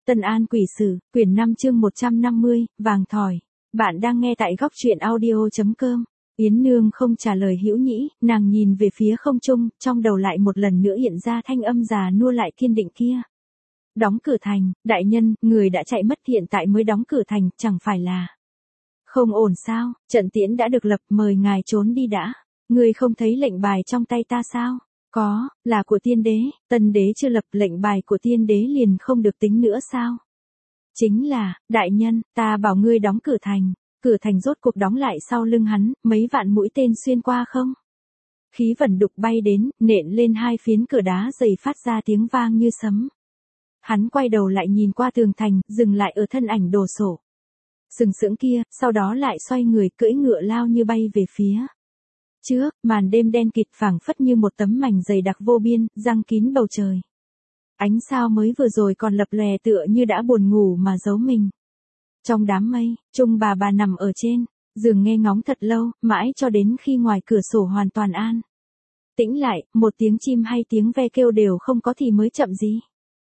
Tân An Quỷ Sử, quyển 5 chương 150, vàng thỏi. Bạn đang nghe tại góc truyện audio.com. Yến Nương không trả lời Hữu Nhĩ, nàng nhìn về phía không trung, trong đầu lại một lần nữa hiện ra thanh âm già nua lại kiên định kia. Đóng cửa thành, đại nhân, người đã chạy mất hiện tại mới đóng cửa thành, chẳng phải là không ổn sao, trận tiễn đã được lập, mời ngài trốn đi đã. Người không thấy lệnh bài trong tay ta sao? Có, là của tiên đế, tân đế chưa lập lệnh bài của tiên đế liền không được tính nữa sao? Chính là, đại nhân, ta bảo ngươi đóng cửa thành rốt cuộc đóng lại sau lưng hắn, mấy vạn mũi tên xuyên qua không? Khí vẩn đục bay đến, nện lên hai phiến cửa đá dày phát ra tiếng vang như sấm. Hắn quay đầu lại nhìn qua tường thành, dừng lại ở thân ảnh đồ sộ sừng sững kia, sau đó lại xoay người cưỡi ngựa lao như bay về phía trước, màn đêm đen kịt phảng phất như một tấm mảnh dày đặc vô biên, giăng kín bầu trời. Ánh sao mới vừa rồi còn lập lòe tựa như đã buồn ngủ mà giấu mình. Trong đám mây, Trung bà nằm ở trên giường nghe ngóng thật lâu, mãi cho đến khi ngoài cửa sổ hoàn toàn an tĩnh lại, một tiếng chim hay tiếng ve kêu đều không có thì mới chậm gì.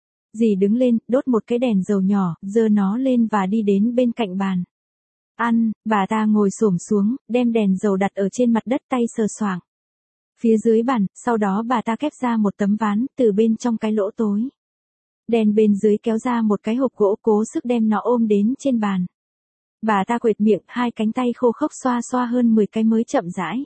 Dì đứng lên, đốt một cái đèn dầu nhỏ, giơ nó lên và đi đến bên cạnh bàn ăn, bà ta ngồi xổm xuống, đem đèn dầu đặt ở trên mặt đất, tay sờ soạng phía dưới bàn, sau đó bà ta kép ra một tấm ván, từ bên trong cái lỗ tối đèn bên dưới kéo ra một cái hộp gỗ, cố sức đem nó ôm đến trên bàn. Bà ta quệt miệng, hai cánh tay khô khốc xoa xoa hơn 10 cái mới chậm rãi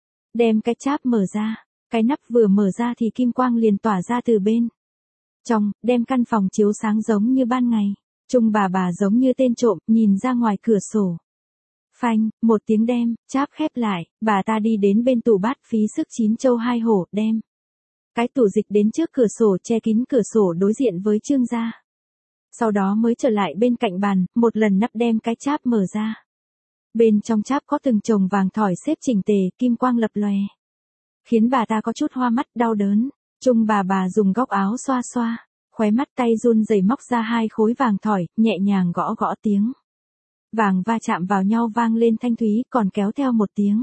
đem cái cháp mở ra. Cái nắp vừa mở ra thì kim quang liền tỏa ra từ bên trong, đem căn phòng chiếu sáng giống như ban ngày. Trung bà giống như tên trộm, nhìn ra ngoài cửa sổ. Phanh, một tiếng đem, cháp khép lại, bà ta đi đến bên tủ bát, phí sức 9 châu 2 hổ, đem cái tủ dịch đến trước cửa sổ, che kín cửa sổ đối diện với Trương gia. Sau đó mới trở lại bên cạnh bàn, một lần nắp đem cái cháp mở ra. Bên trong cháp có từng chồng vàng thỏi xếp chỉnh tề, kim quang lập lòe, khiến bà ta có chút hoa mắt, đau đớn. Trung bà dùng góc áo xoa xoa, khóe mắt, tay run rẩy móc ra hai khối vàng thỏi, nhẹ nhàng gõ gõ, tiếng vàng va chạm vào nhau vang lên thanh thúy, còn kéo theo một tiếng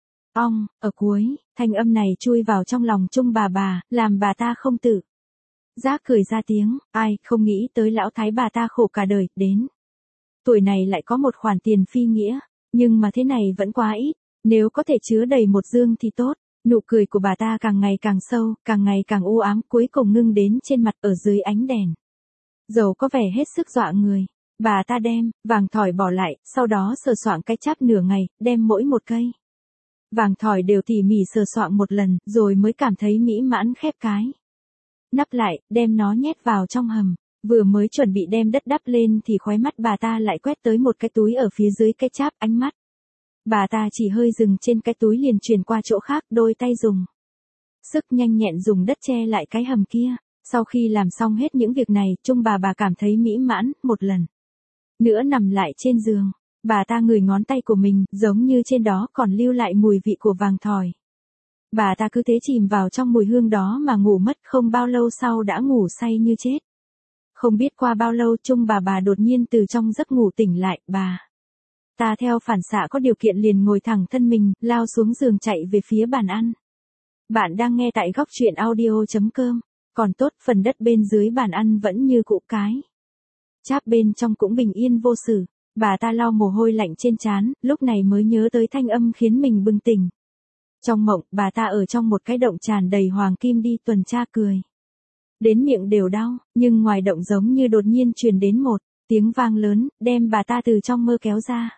ong ở cuối. Thanh âm này chui vào trong lòng Trung bà, làm bà ta không tự giác cười ra tiếng. Ai không nghĩ tới lão thái bà ta khổ cả đời, đến tuổi này lại có một khoản tiền phi nghĩa, nhưng mà thế này vẫn quá ít, nếu có thể chứa đầy một dương thì tốt. Nụ cười của bà ta càng ngày càng sâu, càng ngày càng u ám, cuối cùng ngưng đến trên mặt, ở dưới ánh đèn dầu có vẻ hết sức dọa người. Bà ta đem vàng thỏi bỏ lại, sau đó sờ soạng cái cháp nửa ngày, đem mỗi một cây vàng thỏi đều tỉ mỉ sờ soạng một lần, rồi mới cảm thấy mỹ mãn khép cái nắp lại, đem nó nhét vào trong hầm. Vừa mới chuẩn bị đem đất đắp lên thì khóe mắt bà ta lại quét tới một cái túi ở phía dưới cái cháp, ánh mắt bà ta chỉ hơi dừng trên cái túi liền chuyển qua chỗ khác, đôi tay dùng sức nhanh nhẹn dùng đất che lại cái hầm kia. Sau khi làm xong hết những việc này, Trung bà cảm thấy mỹ mãn, một lần nữa nằm lại trên giường. Bà ta ngửi ngón tay của mình, giống như trên đó còn lưu lại mùi vị của vàng thỏi. Bà ta cứ thế chìm vào trong mùi hương đó mà ngủ mất, không bao lâu sau đã ngủ say như chết. Không biết qua bao lâu, Trung bà đột nhiên từ trong giấc ngủ tỉnh lại. Bà ta theo phản xạ có điều kiện liền ngồi thẳng thân mình, lao xuống giường chạy về phía bàn ăn. Bạn đang nghe tại góc truyện audio.com. Còn tốt, phần đất bên dưới bàn ăn vẫn như cũ, cái cháp bên trong cũng bình yên vô sự. Bà ta lau mồ hôi lạnh trên trán, lúc này mới nhớ tới thanh âm khiến mình bừng tỉnh. Trong mộng, bà ta ở trong một cái động tràn đầy hoàng kim đi tuần tra, cười đến miệng đều đau, nhưng ngoài động giống như đột nhiên truyền đến một tiếng vang lớn, đem bà ta từ trong mơ kéo ra.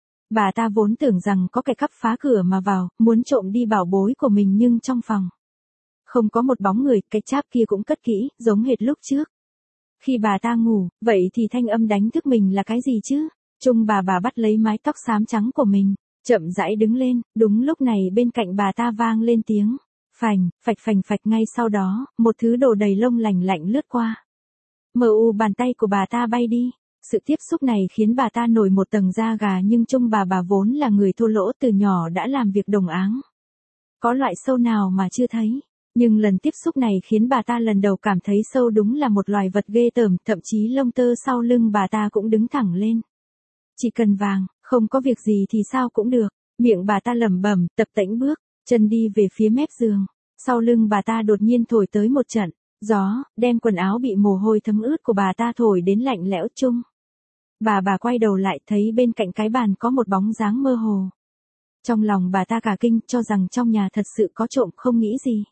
Bà ta vốn tưởng rằng có kẻ cắp phá cửa mà vào, muốn trộm đi bảo bối của mình, nhưng trong phòng không có một bóng người, cái cháp kia cũng cất kỹ, giống hệt lúc trước khi bà ta ngủ. Vậy thì thanh âm đánh thức mình là cái gì chứ? Trung bà bắt lấy mái tóc xám trắng của mình, chậm rãi đứng lên. Đúng lúc này bên cạnh bà ta vang lên tiếng phành phạch, ngay sau đó, một thứ đồ đầy lông lành lạnh lướt qua. Bàn tay của bà ta bay đi. Sự tiếp xúc này khiến bà ta nổi một tầng da gà, nhưng Trung bà vốn là người thô lỗ, từ nhỏ đã làm việc đồng áng. Có loại sâu nào mà chưa thấy. Nhưng lần tiếp xúc này khiến bà ta lần đầu cảm thấy sâu đúng là một loài vật ghê tởm, thậm chí lông tơ sau lưng bà ta cũng đứng thẳng lên. Chỉ cần vàng, không có việc gì thì sao cũng được. Miệng bà ta lẩm bẩm, tập tễnh bước chân đi về phía mép giường. Sau lưng bà ta đột nhiên thổi tới một trận Gió, đem quần áo bị mồ hôi thấm ướt của bà ta thổi đến lạnh lẽo chung. Bà quay đầu lại thấy bên cạnh cái bàn có một bóng dáng mơ hồ. Trong lòng bà ta cả kinh cho rằng trong nhà thật sự có trộm, không nghĩ gì.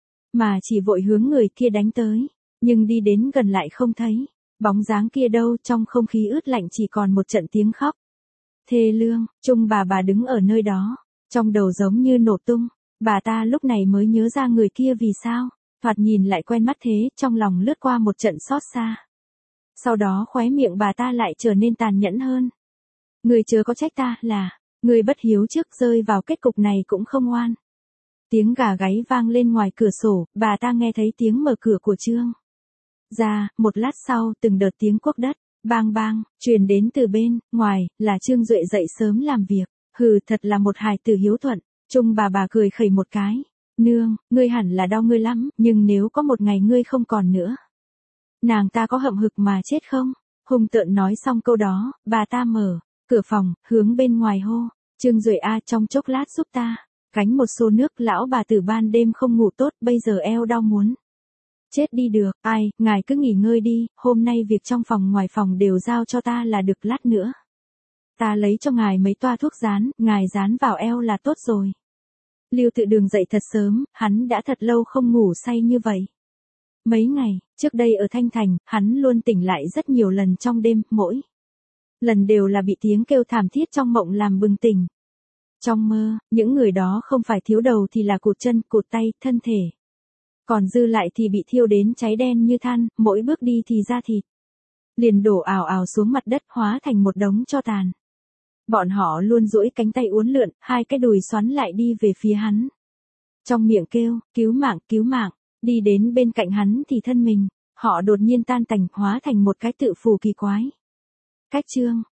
Mà chỉ vội hướng người kia đánh tới. Nhưng đi đến gần lại không thấy. Bóng dáng kia đâu, trong không khí ướt lạnh chỉ còn một trận tiếng khóc. Thê lương, chung bà đứng ở nơi đó. Trong đầu giống như nổ tung. Bà ta lúc này mới nhớ ra người kia vì sao. Thoạt nhìn lại quen mắt thế, trong lòng lướt qua một trận xót xa. Sau đó khóe miệng bà ta lại trở nên tàn nhẫn hơn. Người chớ có trách ta, là người bất hiếu trước, rơi vào kết cục này cũng không oan. Tiếng gà gáy vang lên ngoài cửa sổ, bà ta nghe thấy tiếng mở cửa của Trương ra, một lát sau từng đợt tiếng cuốc đất, bang bang, truyền đến từ bên ngoài, là Trương Duệ dậy sớm làm việc. Hừ, thật là một hài tử hiếu thuận. Chung bà cười khẩy một cái. Nương, ngươi hẳn là đau ngươi lắm, nhưng nếu có một ngày ngươi không còn nữa, nàng ta có hậm hực mà chết không? Hung tợn nói xong câu đó, bà ta mở cửa phòng, hướng bên ngoài hô. Trương Duệ a, trong chốc lát giúp ta gánh một xô nước, lão bà tử ban đêm không ngủ tốt, bây giờ eo đau muốn chết đi được. Ai, ngài cứ nghỉ ngơi đi, hôm nay việc trong phòng ngoài phòng đều giao cho ta là được, lát nữa ta lấy cho ngài mấy toa thuốc dán, ngài dán vào eo là tốt rồi. Lưu Tự Đường dậy thật sớm, hắn đã thật lâu không ngủ say như vậy. Mấy ngày trước đây ở Thanh Thành, hắn luôn tỉnh lại rất nhiều lần trong đêm, mỗi lần đều là bị tiếng kêu thảm thiết trong mộng làm bừng tỉnh. Trong mơ, những người đó không phải thiếu đầu thì là cụt chân, cụt tay, thân thể còn dư lại thì bị thiêu đến cháy đen như than, mỗi bước đi thì da thịt liền đổ ào ào xuống mặt đất, hóa thành một đống tro tàn. Bọn họ luôn duỗi cánh tay uốn lượn, hai cái đùi xoắn lại đi về phía hắn. Trong miệng kêu, cứu mạng, cứu mạng. Đi đến bên cạnh hắn thì thân mình, họ đột nhiên tan tành, hóa thành một cái tự phù kỳ quái. Cách Trương